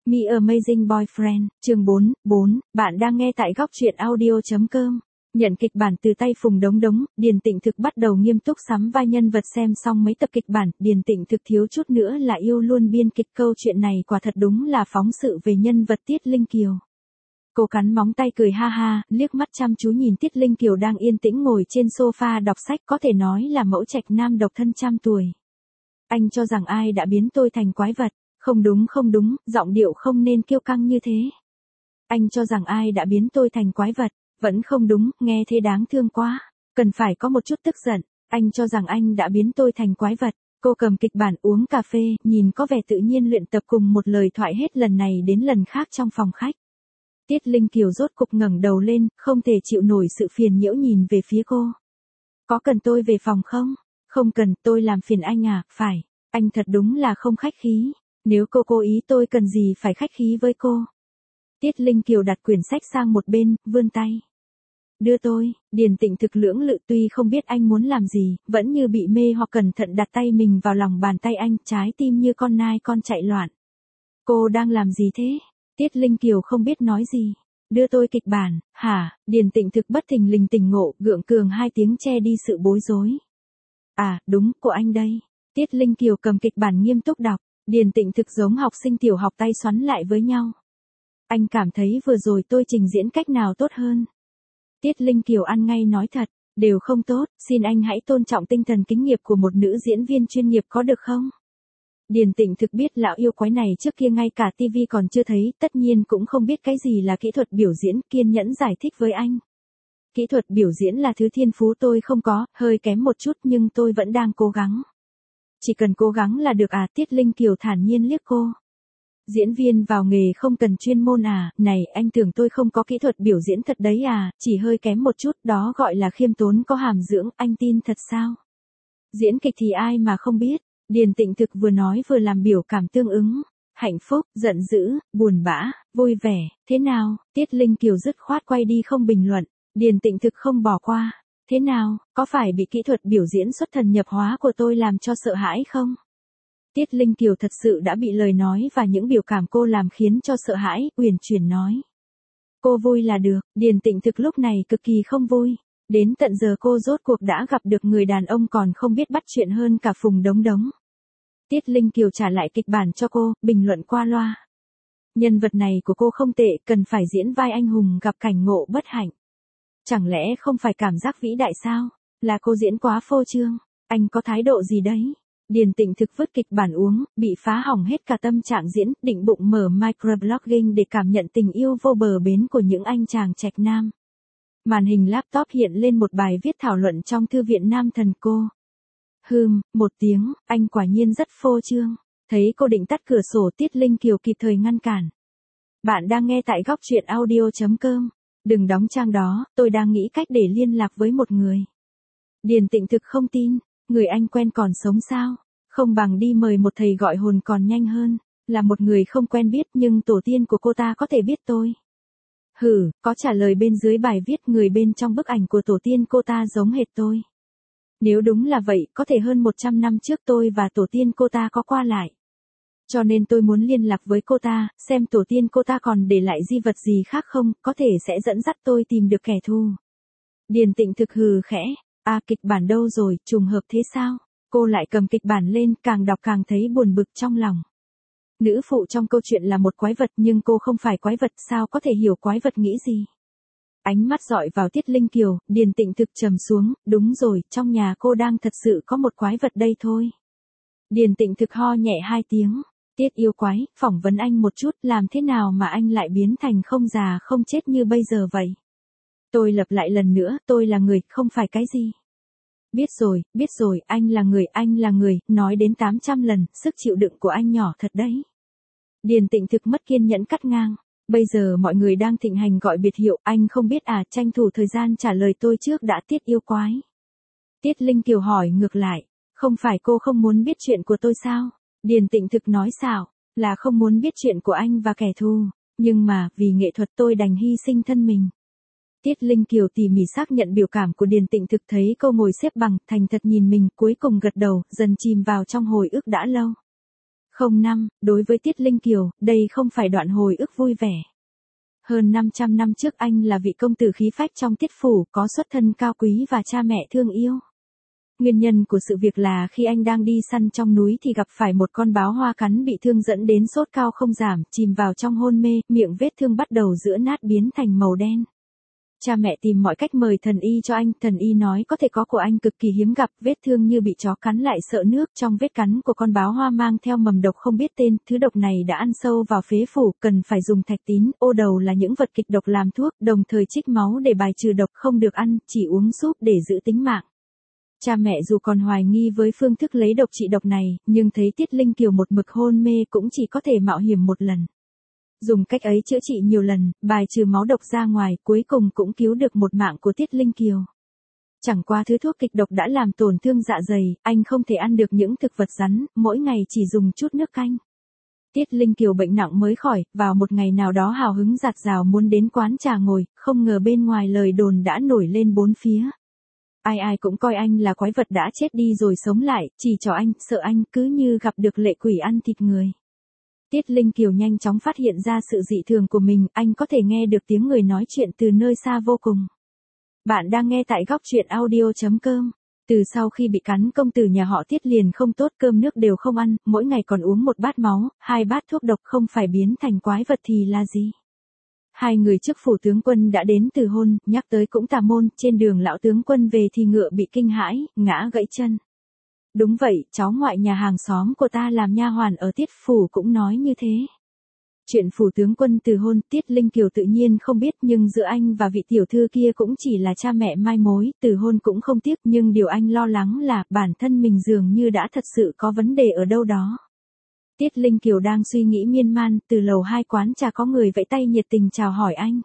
Me Amazing Boyfriend, chương 4, bạn đang nghe tại góc truyện audio.com. Nhận kịch bản từ tay Phùng Đống Đống, Điền Tịnh Thực bắt đầu nghiêm túc sắm vai nhân vật. Xem xong mấy tập kịch bản, Điền Tịnh Thực thiếu chút nữa là yêu luôn biên kịch. Câu chuyện này quả thật đúng là phóng sự về nhân vật Tiết Linh Kiều. Cô cắn móng tay cười ha ha, liếc mắt chăm chú nhìn Tiết Linh Kiều đang yên tĩnh ngồi trên sofa đọc sách, có thể nói là mẫu trạch nam độc thân trăm tuổi. Anh cho rằng ai đã biến tôi thành quái vật? Không đúng, giọng điệu không nên kiêu căng như thế. Anh cho rằng ai đã biến tôi thành quái vật? Vẫn không đúng, nghe thế đáng thương quá. Cần phải có một chút tức giận. Anh cho rằng anh đã biến tôi thành quái vật. Cô cầm kịch bản uống cà phê, nhìn có vẻ tự nhiên luyện tập cùng một lời thoại hết lần này đến lần khác trong phòng khách. Tiết Linh Kiều rốt cục ngẩng đầu lên, không thể chịu nổi sự phiền nhiễu nhìn về phía cô. Có cần tôi về phòng không? Không cần, tôi làm phiền anh à? Phải, anh thật đúng là không khách khí. Nếu cô cố ý tôi cần gì phải khách khí với cô. Tiết Linh Kiều đặt quyển sách sang một bên, vươn tay. Đưa tôi. Điền Tịnh Thực lưỡng lự, tuy không biết anh muốn làm gì, vẫn như bị mê hoặc cẩn thận đặt tay mình vào lòng bàn tay anh, trái tim như con nai con chạy loạn. Cô đang làm gì thế? Tiết Linh Kiều không biết nói gì. Đưa tôi kịch bản, hả? Điền Tịnh Thực bất thình lình tỉnh ngộ, gượng cường hai tiếng che đi sự bối rối. À, đúng, của anh đây. Tiết Linh Kiều cầm kịch bản nghiêm túc đọc. Điền Tịnh Thực giống học sinh tiểu học tay xoắn lại với nhau. Anh cảm thấy vừa rồi tôi trình diễn cách nào tốt hơn? Tiết Linh Kiều ăn ngay nói thật, đều không tốt, xin anh hãy tôn trọng tinh thần kính nghiệp của một nữ diễn viên chuyên nghiệp có được không? Điền Tịnh Thực biết lão yêu quái này trước kia ngay cả tivi còn chưa thấy, tất nhiên cũng không biết cái gì là kỹ thuật biểu diễn, kiên nhẫn giải thích với anh. Kỹ thuật biểu diễn là thứ thiên phú tôi không có, hơi kém một chút nhưng tôi vẫn đang cố gắng. Chỉ cần cố gắng là được à? Tiết Linh Kiều thản nhiên liếc cô. Diễn viên vào nghề không cần chuyên môn à? Này, anh tưởng tôi không có kỹ thuật biểu diễn thật đấy à? Chỉ hơi kém một chút, đó gọi là khiêm tốn có hàm dưỡng, anh tin thật sao? Diễn kịch thì ai mà không biết. Điền Tịnh Thực vừa nói vừa làm biểu cảm tương ứng. Hạnh phúc, giận dữ, buồn bã, vui vẻ, thế nào? Tiết Linh Kiều dứt khoát quay đi không bình luận. Điền Tịnh Thực không bỏ qua. Thế nào, có phải bị kỹ thuật biểu diễn xuất thần nhập hóa của tôi làm cho sợ hãi không? Tiết Linh Kiều thật sự đã bị lời nói và những biểu cảm cô làm khiến cho sợ hãi, uyển chuyển nói. Cô vui là được. Điền Tịnh Thực lúc này cực kỳ không vui. Đến tận giờ cô rốt cuộc đã gặp được người đàn ông còn không biết bắt chuyện hơn cả Phùng Đống Đống. Tiết Linh Kiều trả lại kịch bản cho cô, bình luận qua loa. Nhân vật này của cô không tệ, cần phải diễn vai anh hùng gặp cảnh ngộ bất hạnh. Chẳng lẽ không phải cảm giác vĩ đại sao? Là cô diễn quá phô trương. Anh có thái độ gì đấy? Điền Tịnh Thực vứt kịch bản uống, bị phá hỏng hết cả tâm trạng diễn, định bụng mở microblogging để cảm nhận tình yêu vô bờ bến của những anh chàng trạch nam. Màn hình laptop hiện lên một bài viết thảo luận trong thư viện nam thần cô. Một tiếng, anh quả nhiên rất phô trương. Thấy cô định tắt cửa sổ, Tiết Linh Kiều kịp thời ngăn cản. Bạn đang nghe tại góc truyện audio.com. Đừng đóng trang đó, tôi đang nghĩ cách để liên lạc với một người. Điền Tịnh Thực không tin, người anh quen còn sống sao? Không bằng đi mời một thầy gọi hồn còn nhanh hơn, là một người không quen biết nhưng tổ tiên của cô ta có thể biết tôi. Có trả lời bên dưới bài viết, người bên trong bức ảnh của tổ tiên cô ta giống hệt tôi. Nếu đúng là vậy, có thể hơn 100 năm trước tôi và tổ tiên cô ta có qua lại. Cho nên tôi muốn liên lạc với cô ta, xem tổ tiên cô ta còn để lại di vật gì khác không, có thể sẽ dẫn dắt tôi tìm được kẻ thù. Điền Tịnh Thực khẽ. À, kịch bản đâu rồi, trùng hợp thế sao? Cô lại cầm kịch bản lên, càng đọc càng thấy buồn bực trong lòng. Nữ phụ trong câu chuyện là một quái vật nhưng cô không phải quái vật, sao có thể hiểu quái vật nghĩ gì? Ánh mắt dọi vào Tiết Linh Kiều, Điền Tịnh Thực trầm xuống, đúng rồi, trong nhà cô đang thật sự có một quái vật đây thôi. Điền Tịnh Thực ho nhẹ hai tiếng. Tiết yêu quái, phỏng vấn anh một chút, làm thế nào mà anh lại biến thành không già không chết như bây giờ vậy? Tôi lặp lại lần nữa, tôi là người, không phải cái gì. Biết rồi, anh là người, nói đến 800 lần, sức chịu đựng của anh nhỏ thật đấy. Điền Tịnh Thực mất kiên nhẫn cắt ngang. Bây giờ mọi người đang thịnh hành gọi biệt hiệu, anh không biết à? Tranh thủ thời gian trả lời tôi trước đã. Tiết yêu quái. Tiết Linh Kiều hỏi ngược lại, không phải cô không muốn biết chuyện của tôi sao? Điền Tịnh Thực nói xảo, là không muốn biết chuyện của anh và kẻ thù, nhưng mà, vì nghệ thuật tôi đành hy sinh thân mình. Tiết Linh Kiều tỉ mỉ xác nhận biểu cảm của Điền Tịnh Thực, thấy cô ngồi xếp bằng, thành thật nhìn mình, cuối cùng gật đầu, dần chìm vào trong hồi ức đã lâu. 05, đối với Tiết Linh Kiều, đây không phải đoạn hồi ức vui vẻ. Hơn 500 năm trước anh là vị công tử khí phách trong Tiết phủ, có xuất thân cao quý và cha mẹ thương yêu. Nguyên nhân của sự việc là khi anh đang đi săn trong núi thì gặp phải một con báo hoa cắn bị thương dẫn đến sốt cao không giảm, chìm vào trong hôn mê, miệng vết thương bắt đầu giữa nát biến thành màu đen. Cha mẹ tìm mọi cách mời thần y cho anh, thần y nói có thể có của anh cực kỳ hiếm gặp, vết thương như bị chó cắn lại sợ nước, trong vết cắn của con báo hoa mang theo mầm độc không biết tên, thứ độc này đã ăn sâu vào phế phủ, cần phải dùng thạch tín, ô đầu là những vật kịch độc làm thuốc, đồng thời trích máu để bài trừ độc, không được ăn, chỉ uống súp để giữ tính mạng. Cha mẹ dù còn hoài nghi với phương thức lấy độc trị độc này, nhưng thấy Tiết Linh Kiều một mực hôn mê cũng chỉ có thể mạo hiểm một lần. Dùng cách ấy chữa trị nhiều lần, bài trừ máu độc ra ngoài, cuối cùng cũng cứu được một mạng của Tiết Linh Kiều. Chẳng qua thứ thuốc kịch độc đã làm tổn thương dạ dày, anh không thể ăn được những thực vật rắn, mỗi ngày chỉ dùng chút nước canh. Tiết Linh Kiều bệnh nặng mới khỏi, vào một ngày nào đó hào hứng dạt dào muốn đến quán trà ngồi, không ngờ bên ngoài lời đồn đã nổi lên bốn phía. Ai ai cũng coi anh là quái vật đã chết đi rồi sống lại, chỉ cho anh, sợ anh, cứ như gặp được lệ quỷ ăn thịt người. Tiết Linh Kiều nhanh chóng phát hiện ra sự dị thường của mình, anh có thể nghe được tiếng người nói chuyện từ nơi xa vô cùng. Bạn đang nghe tại góc truyện audio.com. Từ sau khi bị cắn công tử nhà họ Tiết liền không tốt, cơm nước đều không ăn, mỗi ngày còn uống một bát máu, 2 bát thuốc độc, không phải biến thành quái vật thì là gì. 2 người trước phủ tướng quân đã đến từ hôn, nhắc tới cũng tà môn, trên đường lão tướng quân về thì ngựa bị kinh hãi, ngã gãy chân. Đúng vậy, cháu ngoại nhà hàng xóm của ta làm nha hoàn ở Tiết phủ cũng nói như thế. Chuyện phủ tướng quân từ hôn, Tiết Linh Kiều tự nhiên không biết, nhưng giữa anh và vị tiểu thư kia cũng chỉ là cha mẹ mai mối, từ hôn cũng không tiếc, nhưng điều anh lo lắng là bản thân mình dường như đã thật sự có vấn đề ở đâu đó. Tiết Linh Kiều đang suy nghĩ miên man, từ lầu 2 quán trà có người vẫy tay nhiệt tình chào hỏi anh.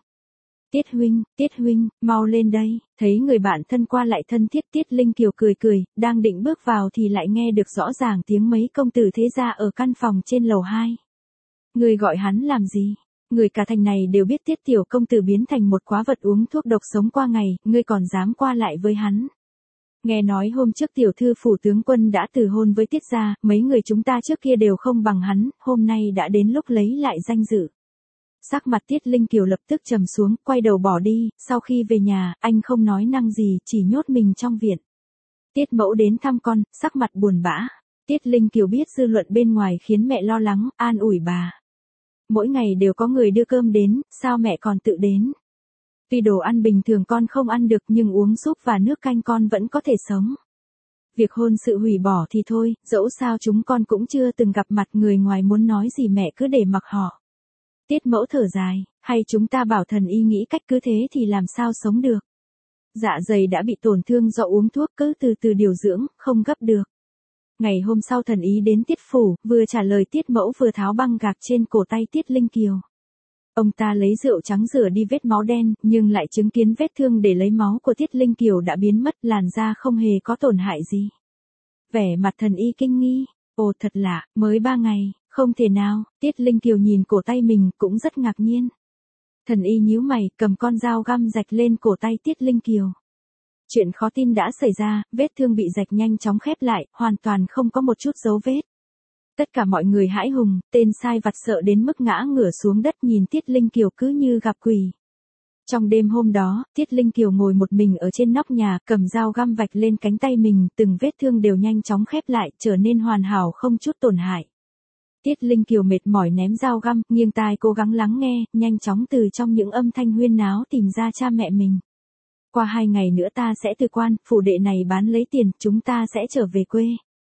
Tiết huynh, mau lên đây, thấy người bạn thân qua lại thân thiết, Tiết Linh Kiều cười cười, đang định bước vào thì lại nghe được rõ ràng tiếng mấy công tử thế gia ở căn phòng trên lầu 2. Người gọi hắn làm gì? Người cả thành này đều biết Tiết tiểu công tử biến thành một quái vật uống thuốc độc sống qua ngày, ngươi còn dám qua lại với hắn. Nghe nói hôm trước tiểu thư phủ tướng quân đã từ hôn với Tiết gia, mấy người chúng ta trước kia đều không bằng hắn, hôm nay đã đến lúc lấy lại danh dự. Sắc mặt Tiết Linh Kiều lập tức trầm xuống, quay đầu bỏ đi, sau khi về nhà, anh không nói năng gì, chỉ nhốt mình trong viện. Tiết mẫu đến thăm con, sắc mặt buồn bã. Tiết Linh Kiều biết dư luận bên ngoài khiến mẹ lo lắng, an ủi bà. Mỗi ngày đều có người đưa cơm đến, sao mẹ còn tự đến? Tuy đồ ăn bình thường con không ăn được nhưng uống súp và nước canh con vẫn có thể sống. Việc hôn sự hủy bỏ thì thôi, dẫu sao chúng con cũng chưa từng gặp mặt, người ngoài muốn nói gì mẹ cứ để mặc họ. Tiết mẫu thở dài, hay chúng ta bảo thần y nghĩ cách cứ thế thì làm sao sống được. Dạ dày đã bị tổn thương do uống thuốc, cứ từ từ điều dưỡng, không gấp được. Ngày hôm sau thần y đến Tiết phủ, vừa trả lời Tiết mẫu vừa tháo băng gạc trên cổ tay Tiết Linh Kiều. Ông ta lấy rượu trắng rửa đi vết máu đen, nhưng lại chứng kiến vết thương để lấy máu của Tiết Linh Kiều đã biến mất, làn da không hề có tổn hại gì. Vẻ mặt thần y kinh nghi, ồ thật lạ, mới 3 ngày, không thể nào, Tiết Linh Kiều nhìn cổ tay mình cũng rất ngạc nhiên. Thần y nhíu mày, cầm con dao găm rạch lên cổ tay Tiết Linh Kiều. Chuyện khó tin đã xảy ra, vết thương bị rạch nhanh chóng khép lại, hoàn toàn không có một chút dấu vết. Tất cả mọi người hãi hùng, tên sai vặt sợ đến mức ngã ngửa xuống đất nhìn Tiết Linh Kiều cứ như gặp quỷ. Trong đêm hôm đó, Tiết Linh Kiều ngồi một mình ở trên nóc nhà, cầm dao găm vạch lên cánh tay mình, từng vết thương đều nhanh chóng khép lại, trở nên hoàn hảo không chút tổn hại. Tiết Linh Kiều mệt mỏi ném dao găm, nghiêng tai cố gắng lắng nghe, nhanh chóng từ trong những âm thanh huyên náo tìm ra cha mẹ mình. Qua 2 ngày nữa ta sẽ từ quan, phủ đệ này bán lấy tiền, chúng ta sẽ trở về quê.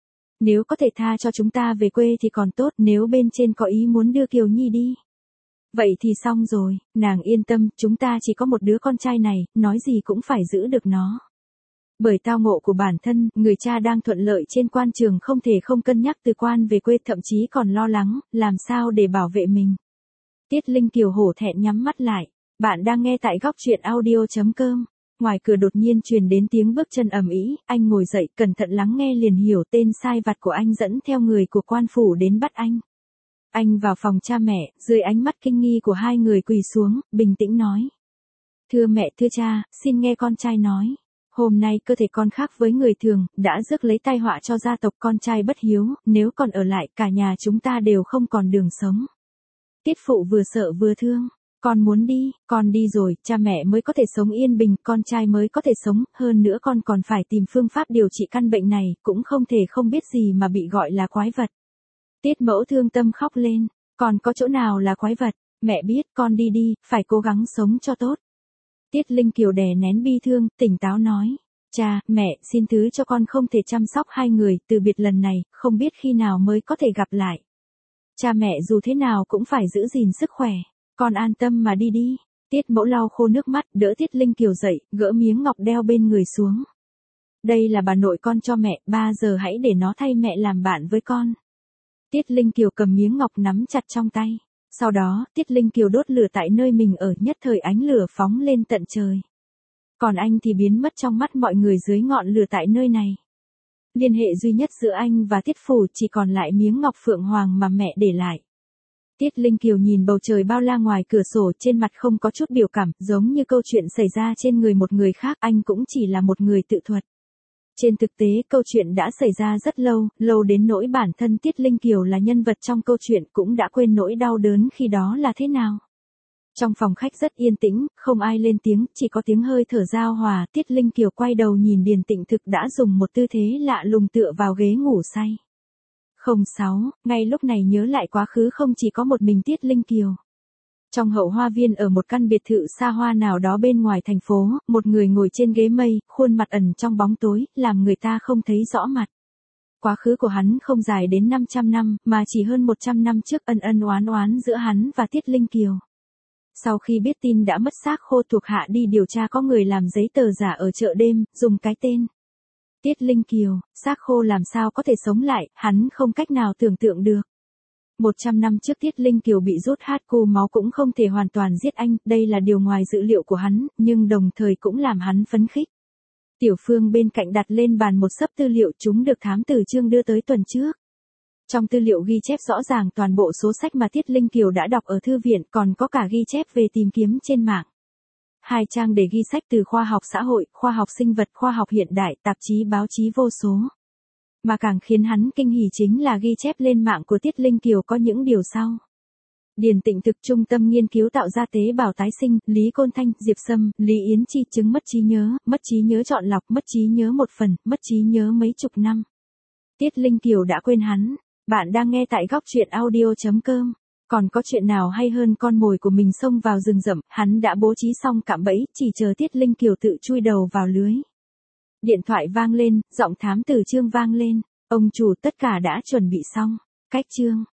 Nếu có thể tha cho chúng ta về quê thì còn tốt, nếu bên trên có ý muốn đưa Kiều Nhi đi. Vậy thì xong rồi, nàng yên tâm, chúng ta chỉ có một đứa con trai này, nói gì cũng phải giữ được nó. Bởi tao ngộ của bản thân, người cha đang thuận lợi trên quan trường không thể không cân nhắc từ quan về quê, thậm chí còn lo lắng, làm sao để bảo vệ mình. Tiết Linh Kiều hổ thẹn nhắm mắt lại. Bạn đang nghe tại góc truyện audio.com. Ngoài cửa đột nhiên truyền đến tiếng bước chân ầm ĩ, anh ngồi dậy, cẩn thận lắng nghe liền hiểu tên sai vặt của anh dẫn theo người của quan phủ đến bắt anh. Anh vào phòng cha mẹ, dưới ánh mắt kinh nghi của 2 người quỳ xuống, bình tĩnh nói. Thưa mẹ thưa cha, xin nghe con trai nói. Hôm nay cơ thể con khác với người thường, đã rước lấy tai họa cho gia tộc, con trai bất hiếu, nếu còn ở lại cả nhà chúng ta đều không còn đường sống. Tiết phụ vừa sợ vừa thương. Con muốn đi, con đi rồi, cha mẹ mới có thể sống yên bình, con trai mới có thể sống, hơn nữa con còn phải tìm phương pháp điều trị căn bệnh này, cũng không thể không biết gì mà bị gọi là quái vật. Tiết mẫu thương tâm khóc lên, còn có chỗ nào là quái vật, mẹ biết, con đi đi, phải cố gắng sống cho tốt. Tiết Linh Kiều đè nén bi thương, tỉnh táo nói, cha, mẹ, xin thứ cho con không thể chăm sóc hai người, từ biệt lần này, không biết khi nào mới có thể gặp lại. Cha mẹ dù thế nào cũng phải giữ gìn sức khỏe. Con an tâm mà đi đi. Tiết mẫu lau khô nước mắt, đỡ Tiết Linh Kiều dậy, gỡ miếng ngọc đeo bên người xuống. Đây là bà nội con cho mẹ, 3 giờ hãy để nó thay mẹ làm bạn với con. Tiết Linh Kiều cầm miếng ngọc nắm chặt trong tay. Sau đó, Tiết Linh Kiều đốt lửa tại nơi mình ở, nhất thời ánh lửa phóng lên tận trời. Còn anh thì biến mất trong mắt mọi người dưới ngọn lửa tại nơi này. Liên hệ duy nhất giữa anh và Tiết Phủ chỉ còn lại miếng ngọc phượng hoàng mà mẹ để lại. Tiết Linh Kiều nhìn bầu trời bao la ngoài cửa sổ, trên mặt không có chút biểu cảm, giống như câu chuyện xảy ra trên người một người khác, anh cũng chỉ là một người tự thuật. Trên thực tế, câu chuyện đã xảy ra rất lâu, lâu đến nỗi bản thân Tiết Linh Kiều là nhân vật trong câu chuyện cũng đã quên nỗi đau đớn khi đó là thế nào. Trong phòng khách rất yên tĩnh, không ai lên tiếng, chỉ có tiếng hơi thở giao hòa. Tiết Linh Kiều quay đầu nhìn Điền Tịnh Thực đã dùng một tư thế lạ lùng tựa vào ghế ngủ say. 06, ngay lúc này nhớ lại quá khứ không chỉ có một mình Tiết Linh Kiều. Trong hậu hoa viên ở một căn biệt thự xa hoa nào đó bên ngoài thành phố, một người ngồi trên ghế mây, khuôn mặt ẩn trong bóng tối, làm người ta không thấy rõ mặt. Quá khứ của hắn không dài đến 500 năm, mà chỉ hơn 100 năm trước ân ân oán oán giữa hắn và Tiết Linh Kiều. Sau khi biết tin đã mất xác khô, thuộc hạ đi điều tra có người làm giấy tờ giả ở chợ đêm, dùng cái tên Tiết Linh Kiều, xác khô làm sao có thể sống lại, hắn không cách nào tưởng tượng được. 100 năm trước Tiết Linh Kiều bị rút HQ máu cũng không thể hoàn toàn giết anh, đây là điều ngoài dự liệu của hắn, nhưng đồng thời cũng làm hắn phấn khích. Tiểu Phương bên cạnh đặt lên bàn một xấp tư liệu, chúng được thám tử Trương đưa tới tuần trước. Trong tư liệu ghi chép rõ ràng toàn bộ số sách mà Tiết Linh Kiều đã đọc ở thư viện, còn có cả ghi chép về tìm kiếm trên mạng. 2 trang để ghi sách từ khoa học xã hội, khoa học sinh vật, khoa học hiện đại, tạp chí báo chí vô số. Mà càng khiến hắn kinh hỉ chính là ghi chép lên mạng của Tiết Linh Kiều có những điều sau. Điền Tịnh Thực trung tâm nghiên cứu tạo ra tế bào tái sinh, Lý Côn Thanh, Diệp Sâm, Lý Yến Chi chứng mất trí nhớ chọn lọc, mất trí nhớ một phần, mất trí nhớ mấy chục năm. Tiết Linh Kiều đã quên hắn. Bạn đang nghe tại góc truyện audio.com. Còn có chuyện nào hay hơn con mồi của mình xông vào rừng rậm, hắn đã bố trí xong cạm bẫy, chỉ chờ Tiết Linh Kiều tự chui đầu vào lưới. Điện thoại vang lên, giọng thám tử Trương vang lên. Ông chủ, tất cả đã chuẩn bị xong. Cách Trương.